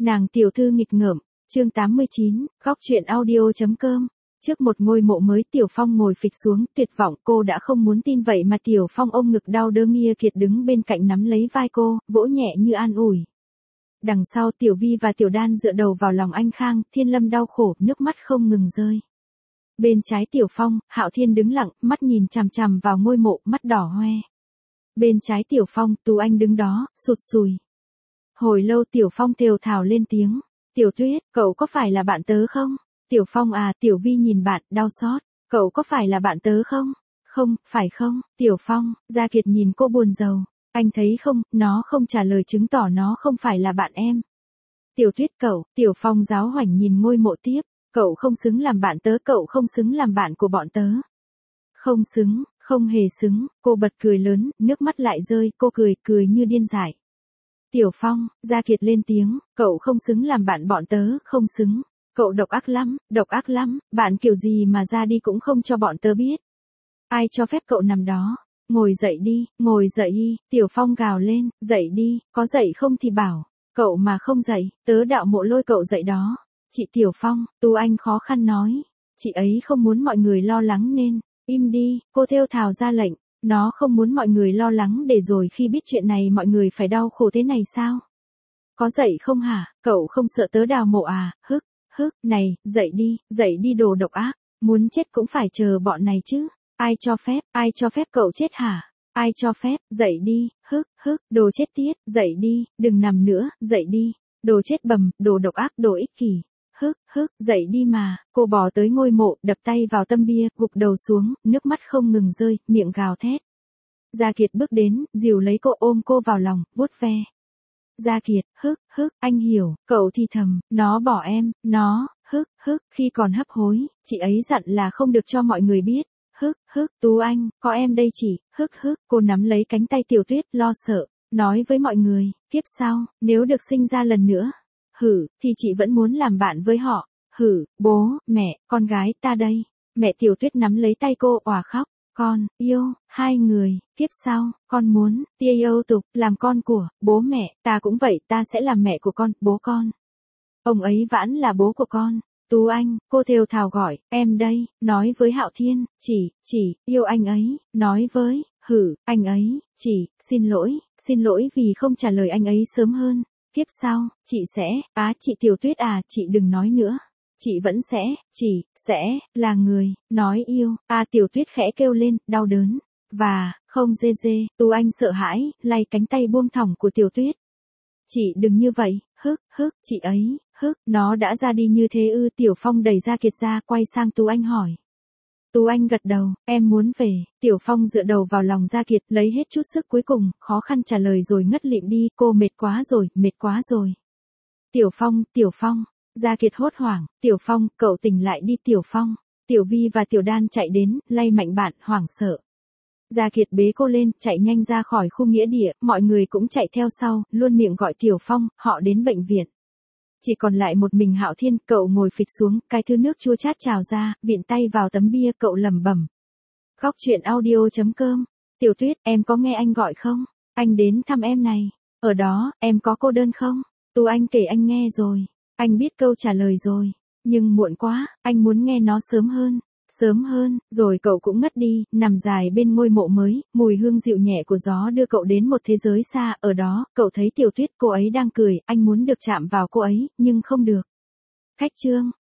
Nàng tiểu thư nghịch ngợm, chương 89, góc truyện audio.com. Trước một ngôi mộ mới Tiểu Phong ngồi phịch xuống, tuyệt vọng, cô đã không muốn tin vậy mà Tiểu Phong ôm ngực đau đớn Nghia Kiệt đứng bên cạnh nắm lấy vai cô, vỗ nhẹ như an ủi. Đằng sau Tiểu Vi và Tiểu Đan dựa đầu vào lòng anh Khang, Thiên Lâm đau khổ, nước mắt không ngừng rơi. Bên trái Tiểu Phong, Hạo Thiên đứng lặng, mắt nhìn chằm chằm vào ngôi mộ, mắt đỏ hoe. Bên trái Tiểu Phong, Tú Anh đứng đó, sụt sùi. Hồi lâu Tiểu Phong thều thào lên tiếng. Tiểu Tuyết, cậu có phải là bạn tớ không? Tiểu Phong à, Tiểu Vi nhìn bạn, đau xót. Cậu có phải là bạn tớ không? Không, phải không? Tiểu Phong, Gia Kiệt nhìn cô buồn rầu. Anh thấy không, nó không trả lời chứng tỏ nó không phải là bạn em. Tiểu Tuyết cậu, Tiểu Phong giáo hoảnh nhìn ngôi mộ tiếp. Cậu không xứng làm bạn tớ, cậu không xứng làm bạn của bọn tớ. Không xứng, không hề xứng, cô bật cười lớn, nước mắt lại rơi, cô cười như điên dại. Tiểu Phong, Gia Kiệt lên tiếng, cậu không xứng làm bạn bọn tớ, không xứng. Cậu độc ác lắm, bạn kiểu gì mà ra đi cũng không cho bọn tớ biết. Ai cho phép cậu nằm đó? Ngồi dậy đi, Tiểu Phong gào lên, dậy đi, có dậy không thì bảo. Cậu mà không dậy, tớ đạo mộ lôi cậu dậy đó. Chị Tiểu Phong, Tú Anh khó khăn nói. Chị ấy không muốn mọi người lo lắng nên, im đi, cô thều thào ra lệnh. Nó không muốn mọi người lo lắng để rồi khi biết chuyện này mọi người phải đau khổ thế này sao? Có dậy không hả? Cậu không sợ tớ đào mộ à? Này, dậy đi đồ độc ác. Muốn chết cũng phải chờ bọn này chứ. Ai cho phép cậu chết hả? Ai cho phép, dậy đi, đồ chết tiết, dậy đi, đừng nằm nữa, dậy đi. Đồ chết bầm, đồ độc ác, đồ ích kỷ. Dậy đi mà, cô bò tới ngôi mộ, đập tay vào tấm bia, gục đầu xuống, nước mắt không ngừng rơi, miệng gào thét. Gia Kiệt bước đến, dìu lấy cô ôm cô vào lòng, vuốt ve. Gia Kiệt, anh hiểu, cậu thì thầm, nó bỏ em, nó, khi còn hấp hối, chị ấy dặn là không được cho mọi người biết. Tú Anh, có em đây chị, cô nắm lấy cánh tay Tiểu Tuyết, lo sợ, nói với mọi người, kiếp sau, nếu được sinh ra lần nữa. Thì chị vẫn muốn làm bạn với họ. Bố, mẹ, con gái ta đây. Mẹ Tiểu Tuyết nắm lấy tay cô òa khóc. Con, yêu, hai người, kiếp sau, con muốn, tia yêu tục, làm con của, bố mẹ, ta cũng vậy, ta sẽ làm mẹ của con, bố con. Ông ấy vãn là bố của con. Tú Anh, cô thều thào gọi, em đây, nói với Hạo Thiên, chỉ, yêu anh ấy, nói với, anh ấy, xin lỗi vì không trả lời anh ấy sớm hơn. Kiếp sau, chị sẽ, chị Tiểu Tuyết à, chị đừng nói nữa. Chị vẫn sẽ, là người, nói yêu, Tiểu Tuyết khẽ kêu lên, đau đớn, và, không dê, Tú Anh sợ hãi, lay cánh tay buông thõng của Tiểu Tuyết. Chị đừng như vậy, chị ấy, nó đã ra đi như thế ư? Tiểu Phong đẩy Gia Kiệt ra, quay sang Tú Anh hỏi. Tú Anh gật đầu, em muốn về. Tiểu Phong dựa đầu vào lòng Gia Kiệt, lấy hết chút sức cuối cùng, khó khăn trả lời rồi ngất lịm đi, cô mệt quá rồi. Tiểu Phong, Gia Kiệt hốt hoảng, Tiểu Phong, cậu tỉnh lại đi Tiểu Phong. Tiểu Vi và Tiểu Đan chạy đến, lay mạnh bạn, hoảng sợ. Gia Kiệt bế cô lên, chạy nhanh ra khỏi khu nghĩa địa, mọi người cũng chạy theo sau, luôn miệng gọi Tiểu Phong, họ đến bệnh viện. Chỉ còn lại một mình Hạo Thiên, cậu ngồi phịch xuống, cái thứ nước chua chát trào ra, vịn tay vào tấm bia, cậu lẩm bẩm. Góc truyện audio.com. Tiểu Tuyết, em có nghe anh gọi không? Anh đến thăm em này. Ở đó, em có cô đơn không? Tú Anh kể anh nghe rồi. Anh biết câu trả lời rồi. Nhưng muộn quá, anh muốn nghe nó sớm hơn, rồi cậu cũng ngất đi, nằm dài bên ngôi mộ mới, mùi hương dịu nhẹ của gió đưa cậu đến một thế giới xa, ở đó, cậu thấy Tiểu Tuyết, cô ấy đang cười, anh muốn được chạm vào cô ấy, nhưng không được. Khách chương.